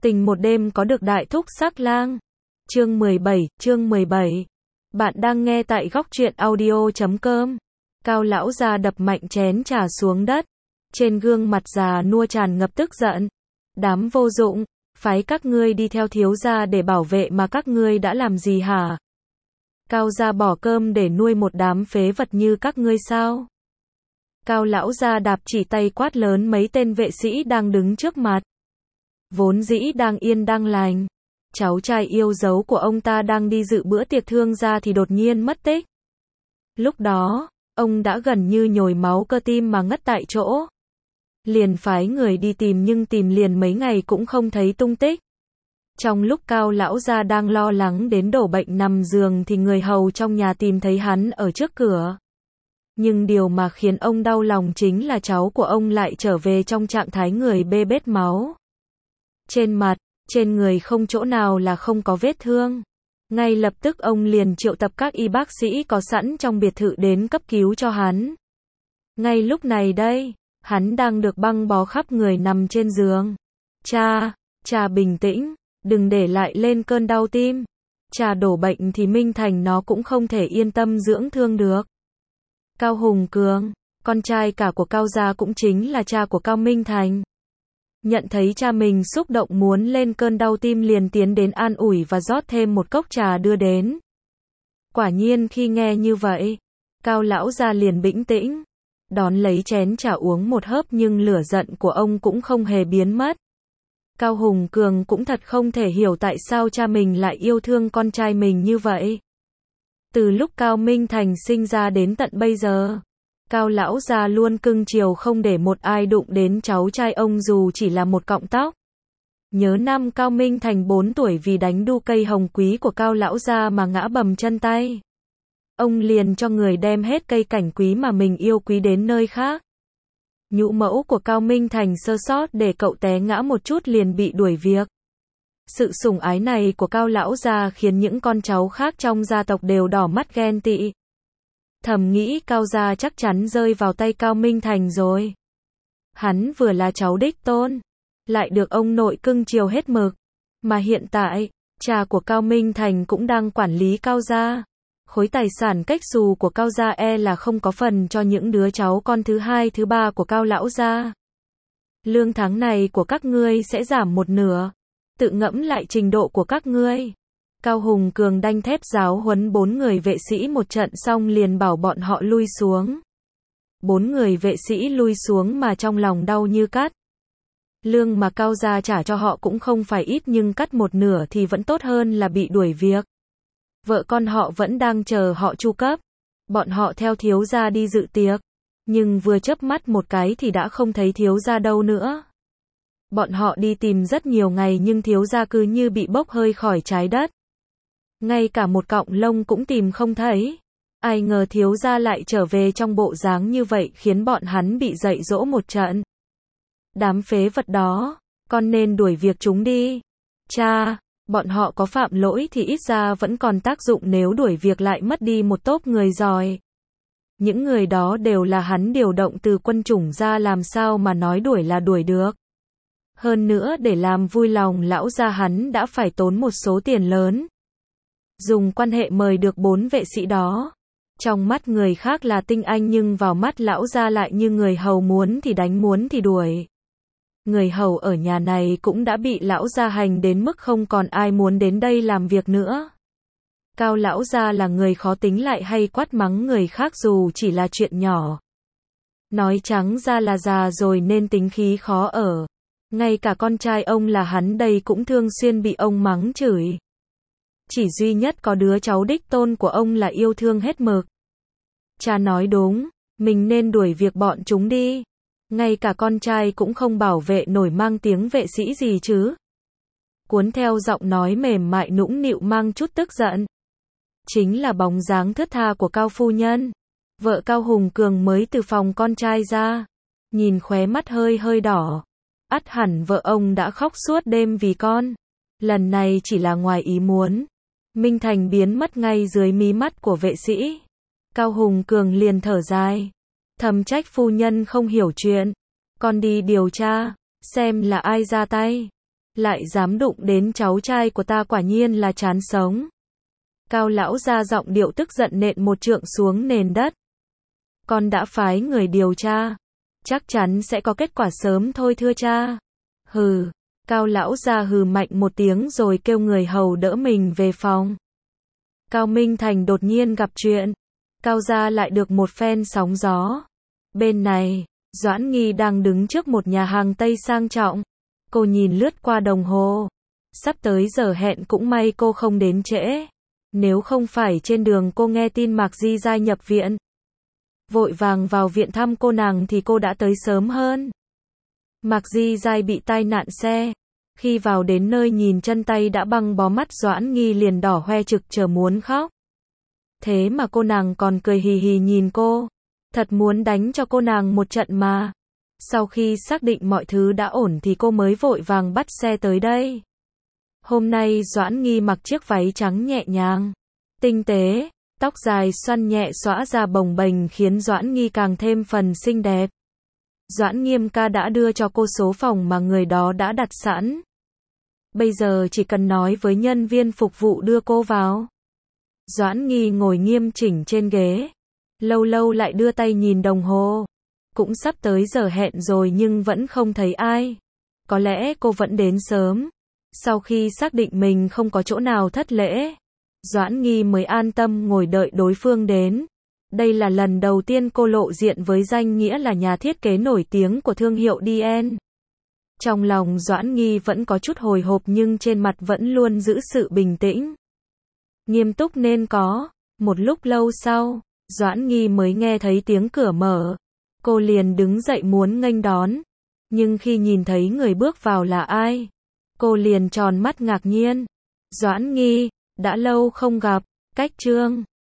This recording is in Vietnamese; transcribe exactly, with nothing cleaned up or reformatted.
Tình một đêm có được đại thúc sắc lang. Chương mười bảy, chương mười bảy. Bạn đang nghe tại góc truyện audio chấm com. Cao lão già đập mạnh chén trà xuống đất. Trên gương mặt già nua tràn ngập tức giận. Đám vô dụng, phái các ngươi đi theo thiếu gia để bảo vệ mà các ngươi đã làm gì hả? Cao gia bỏ cơm để nuôi một đám phế vật như các ngươi sao? Cao lão gia đạp chỉ tay quát lớn mấy tên vệ sĩ đang đứng trước mặt. Vốn dĩ đang yên đang lành, cháu trai yêu dấu của ông ta đang đi dự bữa tiệc thương gia thì đột nhiên mất tích. Lúc đó, ông đã gần như nhồi máu cơ tim mà ngất tại chỗ. Liền phái người đi tìm nhưng tìm liền mấy ngày cũng không thấy tung tích. Trong lúc Cao lão gia đang lo lắng đến đổ bệnh nằm giường thì người hầu trong nhà tìm thấy hắn ở trước cửa. Nhưng điều mà khiến ông đau lòng chính là cháu của ông lại trở về trong trạng thái người bê bết máu. Trên mặt, trên người không chỗ nào là không có vết thương. Ngay lập tức ông liền triệu tập các y bác sĩ có sẵn trong biệt thự đến cấp cứu cho hắn. Ngay lúc này đây, hắn đang được băng bó khắp người nằm trên giường. Cha, cha bình tĩnh, đừng để lại lên cơn đau tim. Cha đổ bệnh thì Minh Thành nó cũng không thể yên tâm dưỡng thương được. Cao Hùng Cường, con trai cả của Cao gia cũng chính là cha của Cao Minh Thành. Nhận thấy cha mình xúc động muốn lên cơn đau tim liền tiến đến an ủi và rót thêm một cốc trà đưa đến. Quả nhiên khi nghe như vậy, Cao lão gia liền bĩnh tĩnh, đón lấy chén trà uống một hớp nhưng lửa giận của ông cũng không hề biến mất. Cao Hùng Cường cũng thật không thể hiểu tại sao cha mình lại yêu thương con trai mình như vậy. Từ lúc Cao Minh Thành sinh ra đến tận bây giờ, Cao lão gia luôn cưng chiều không để một ai đụng đến cháu trai ông dù chỉ là một cọng tóc. Nhớ năm Cao Minh Thành bốn tuổi vì đánh đu cây hồng quý của Cao lão gia mà ngã bầm chân tay. Ông liền cho người đem hết cây cảnh quý mà mình yêu quý đến nơi khác. Nhũ mẫu của Cao Minh Thành sơ sót để cậu té ngã một chút liền bị đuổi việc. Sự sủng ái này của Cao lão gia khiến những con cháu khác trong gia tộc đều đỏ mắt ghen tị. Thầm nghĩ Cao gia chắc chắn rơi vào tay Cao Minh Thành rồi. Hắn vừa là cháu đích tôn, lại được ông nội cưng chiều hết mực. Mà hiện tại, cha của Cao Minh Thành cũng đang quản lý Cao gia. Khối tài sản cách xù của Cao gia e là không có phần cho những đứa cháu con thứ hai thứ ba của Cao lão gia. Lương tháng này của các ngươi sẽ giảm một nửa. Tự ngẫm lại trình độ của các ngươi. Cao Hùng Cường đanh thép giáo huấn bốn người vệ sĩ một trận xong liền bảo bọn họ lui xuống. Bốn người vệ sĩ lui xuống mà trong lòng đau như cắt. Lương mà Cao gia trả cho họ cũng không phải ít nhưng cắt một nửa thì vẫn tốt hơn là bị đuổi việc. Vợ con họ vẫn đang chờ họ chu cấp. Bọn họ theo thiếu gia đi dự tiệc. Nhưng vừa chớp mắt một cái thì đã không thấy thiếu gia đâu nữa. Bọn họ đi tìm rất nhiều ngày nhưng thiếu gia cứ như bị bốc hơi khỏi trái đất. Ngay cả một cọng lông cũng tìm không thấy. Ai ngờ thiếu gia lại trở về trong bộ dáng như vậy khiến bọn hắn bị dạy dỗ một trận. Đám phế vật đó, con nên đuổi việc chúng đi. Cha, bọn họ có phạm lỗi thì ít ra vẫn còn tác dụng nếu đuổi việc lại mất đi một tốp người giỏi. Những người đó đều là hắn điều động từ quân chủng ra làm sao mà nói đuổi là đuổi được. Hơn nữa để làm vui lòng lão gia hắn đã phải tốn một số tiền lớn. Dùng quan hệ mời được bốn vệ sĩ đó. Trong mắt người khác là tinh anh nhưng vào mắt lão gia lại như người hầu muốn thì đánh muốn thì đuổi. Người hầu ở nhà này cũng đã bị lão gia hành đến mức không còn ai muốn đến đây làm việc nữa. Cao lão gia là người khó tính lại hay quát mắng người khác dù chỉ là chuyện nhỏ. Nói trắng ra là già rồi nên tính khí khó ở. Ngay cả con trai ông là hắn đây cũng thường xuyên bị ông mắng chửi. Chỉ duy nhất có đứa cháu đích tôn của ông là yêu thương hết mực. Cha nói đúng, mình nên đuổi việc bọn chúng đi. Ngay cả con trai cũng không bảo vệ nổi mang tiếng vệ sĩ gì chứ. Cuốn theo giọng nói mềm mại nũng nịu mang chút tức giận. Chính là bóng dáng thướt tha của Cao phu nhân. Vợ Cao Hùng Cường mới từ phòng con trai ra. Nhìn khóe mắt hơi hơi đỏ. Ắt hẳn vợ ông đã khóc suốt đêm vì con. Lần này chỉ là ngoài ý muốn. Minh Thành biến mất ngay dưới mí mắt của vệ sĩ. Cao Hùng Cường liền thở dài. Thầm trách phu nhân không hiểu chuyện. Con đi điều tra, xem là ai ra tay. lại dám đụng đến cháu trai của ta quả nhiên là chán sống. Cao lão ra giọng điệu tức giận nện một trượng xuống nền đất. Con đã phái người điều tra, chắc chắn sẽ có kết quả sớm thôi thưa cha. Hừ, Cao lão ra hừ mạnh một tiếng rồi kêu người hầu đỡ mình về phòng. Cao Minh Thành đột nhiên gặp chuyện. Cao gia lại được một phen sóng gió. Bên này, Doãn Nghi đang đứng trước một nhà hàng Tây sang trọng. Cô nhìn lướt qua đồng hồ. Sắp tới giờ hẹn, cũng may cô không đến trễ. Nếu không phải trên đường cô nghe tin Mạc Di Giai nhập viện, vội vàng vào viện thăm cô nàng thì cô đã tới sớm hơn. Mạc Di Giai bị tai nạn xe. Khi vào đến nơi nhìn chân tay đã băng bó, mắt Doãn Nghi liền đỏ hoe trực chờ muốn khóc. Thế mà cô nàng còn cười hì hì nhìn cô. Thật muốn đánh cho cô nàng một trận mà. Sau khi xác định mọi thứ đã ổn thì cô mới vội vàng bắt xe tới đây. Hôm nay Doãn Nghi mặc chiếc váy trắng nhẹ nhàng, tinh tế, tóc dài xoăn nhẹ xõa ra bồng bềnh khiến Doãn Nghi càng thêm phần xinh đẹp. Doãn Nghiêm ca đã đưa cho cô số phòng mà người đó đã đặt sẵn. Bây giờ chỉ cần nói với nhân viên phục vụ đưa cô vào. Doãn Nghi ngồi nghiêm chỉnh trên ghế, lâu lâu lại đưa tay nhìn đồng hồ. Cũng sắp tới giờ hẹn rồi nhưng vẫn không thấy ai. Có lẽ cô vẫn đến sớm. Sau khi xác định mình không có chỗ nào thất lễ, Doãn Nghi mới an tâm ngồi đợi đối phương đến. Đây là lần đầu tiên cô lộ diện với danh nghĩa là nhà thiết kế nổi tiếng của thương hiệu đê en. Trong lòng Doãn Nghi vẫn có chút hồi hộp nhưng trên mặt vẫn luôn giữ sự bình tĩnh. Nghiêm túc nên có. Một lúc lâu sau, Doãn Nghi mới nghe thấy tiếng cửa mở. Cô liền đứng dậy muốn nghênh đón. Nhưng khi nhìn thấy người bước vào là ai, cô liền tròn mắt ngạc nhiên. Doãn Nghi, đã lâu không gặp, cách Trương